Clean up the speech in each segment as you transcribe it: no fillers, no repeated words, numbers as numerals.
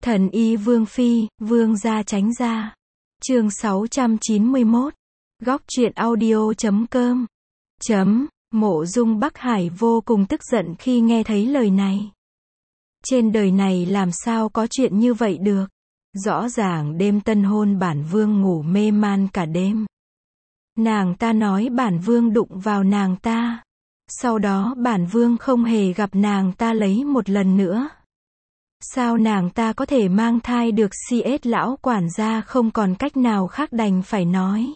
Thần y Vương Phi, Vương gia tránh ra. Chương 691. Góc truyện audio.com. Mộ Dung Bắc Hải vô cùng tức giận khi nghe thấy lời này. Trên đời này làm sao có chuyện như vậy được? Rõ ràng đêm tân hôn bản vương ngủ mê man cả đêm. Nàng ta nói bản vương đụng vào nàng ta. Sau đó bản vương không hề gặp nàng ta lấy một lần nữa. Sao nàng ta có thể mang thai được? CS lão quản gia không còn cách nào khác đành phải nói.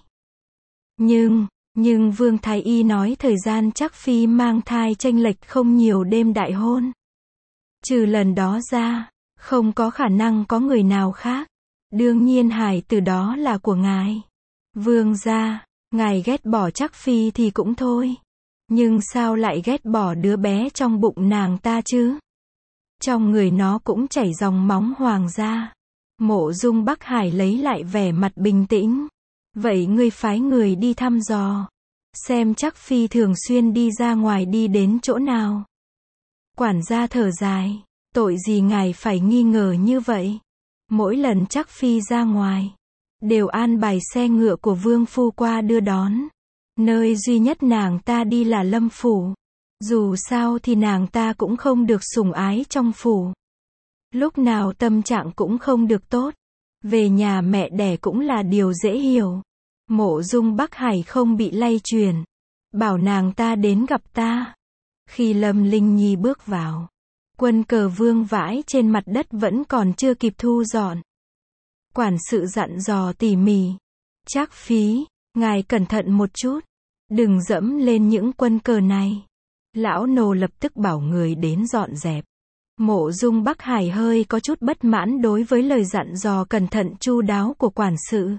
Nhưng Vương Thái Y nói thời gian chắc phi mang thai chênh lệch không nhiều đêm đại hôn. Trừ lần đó ra, không có khả năng có người nào khác. Đương nhiên hài tử đó là của ngài. Vương gia, ngài ghét bỏ chắc phi thì cũng thôi. Nhưng sao lại ghét bỏ đứa bé trong bụng nàng ta chứ? Trong người nó cũng chảy dòng máu hoàng gia. Mộ Dung Bắc Hải lấy lại vẻ mặt bình tĩnh. Vậy ngươi phái người đi thăm dò. Xem chắc phi thường xuyên đi ra ngoài đi đến chỗ nào. Quản gia thở dài. Tội gì ngài phải nghi ngờ như vậy? Mỗi lần chắc phi ra ngoài, đều an bài xe ngựa của vương phu qua đưa đón. Nơi duy nhất nàng ta đi là Lâm phủ. Dù sao thì nàng ta cũng không được sủng ái trong phủ. Lúc nào tâm trạng cũng không được tốt. Về nhà mẹ đẻ cũng là điều dễ hiểu. Mộ Dung Bắc Hải không bị lay truyền. Bảo nàng ta đến gặp ta. Khi Lâm Linh Nhi bước vào, quân cờ vương vãi trên mặt đất vẫn còn chưa kịp thu dọn. Quản sự dặn dò tỉ mỉ. Trác Phí, ngài cẩn thận một chút. Đừng dẫm lên những quân cờ này. Lão nô lập tức bảo người đến dọn dẹp. Mộ Dung Bắc Hải hơi có chút bất mãn đối với lời dặn dò cẩn thận chu đáo của quản sự.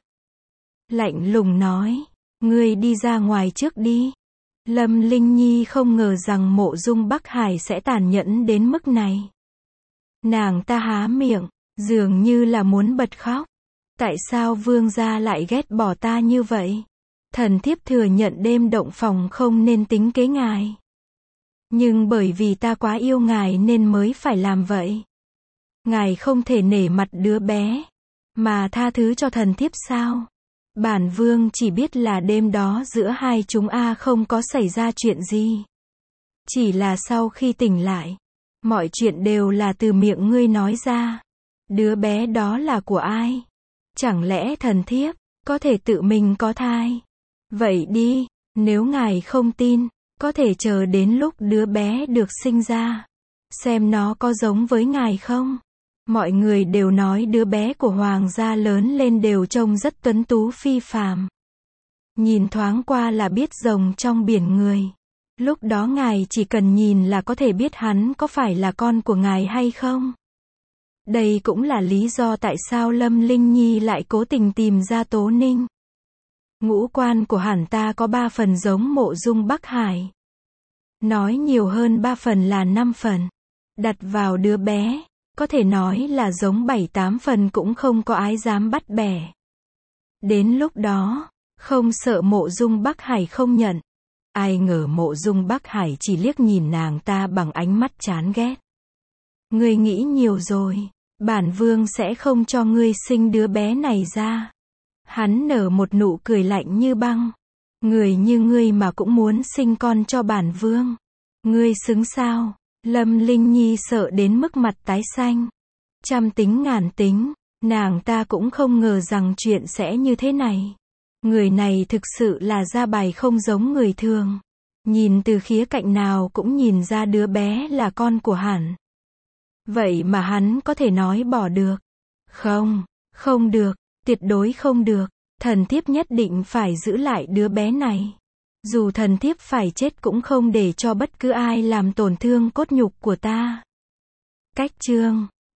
Lạnh lùng nói, ngươi đi ra ngoài trước đi. Lâm Linh Nhi không ngờ rằng Mộ Dung Bắc Hải sẽ tàn nhẫn đến mức này. Nàng ta há miệng, dường như là muốn bật khóc. Tại sao vương gia lại ghét bỏ ta như vậy? Thần thiếp thừa nhận đêm động phòng không nên tính kế ngài. Nhưng bởi vì ta quá yêu ngài nên mới phải làm vậy. Ngài không thể nể mặt đứa bé, mà tha thứ cho thần thiếp sao? Bản vương chỉ biết là đêm đó giữa hai chúng không có xảy ra chuyện gì. Chỉ là sau khi tỉnh lại, mọi chuyện đều là từ miệng ngươi nói ra. Đứa bé đó là của ai? Chẳng lẽ thần thiếp có thể tự mình có thai? Vậy đi, nếu ngài không tin, có thể chờ đến lúc đứa bé được sinh ra, xem nó có giống với ngài không? Mọi người đều nói đứa bé của hoàng gia lớn lên đều trông rất tuấn tú phi phàm. Nhìn thoáng qua là biết rồng trong biển người. Lúc đó ngài chỉ cần nhìn là có thể biết hắn có phải là con của ngài hay không. Đây cũng là lý do tại sao Lâm Linh Nhi lại cố tình tìm ra Tố Ninh. Ngũ quan của hắn ta có 3 phần giống Mộ Dung Bắc Hải. Nói nhiều hơn 3 phần là 5 phần. Đặt vào đứa bé, có thể nói là giống 7-8 phần cũng không có ai dám bắt bẻ. Đến lúc đó, không sợ Mộ Dung Bắc Hải không nhận. Ai ngờ Mộ Dung Bắc Hải chỉ liếc nhìn nàng ta bằng ánh mắt chán ghét. Ngươi nghĩ nhiều rồi, bản vương sẽ không cho ngươi sinh đứa bé này ra. Hắn nở một nụ cười lạnh như băng. Người như ngươi mà cũng muốn sinh con cho bản vương. Ngươi xứng sao? Lâm Linh Nhi sợ đến mức mặt tái xanh. Trăm tính ngàn tính, nàng ta cũng không ngờ rằng chuyện sẽ như thế này. Người này thực sự là ra bài không giống người thường. Nhìn từ khía cạnh nào cũng nhìn ra đứa bé là con của hắn. Vậy mà hắn có thể nói bỏ được. Không được, tuyệt đối không được. Thần thiếp nhất định phải giữ lại đứa bé này. Dù thần thiếp phải chết cũng không để cho bất cứ ai làm tổn thương cốt nhục của ta. Cách chương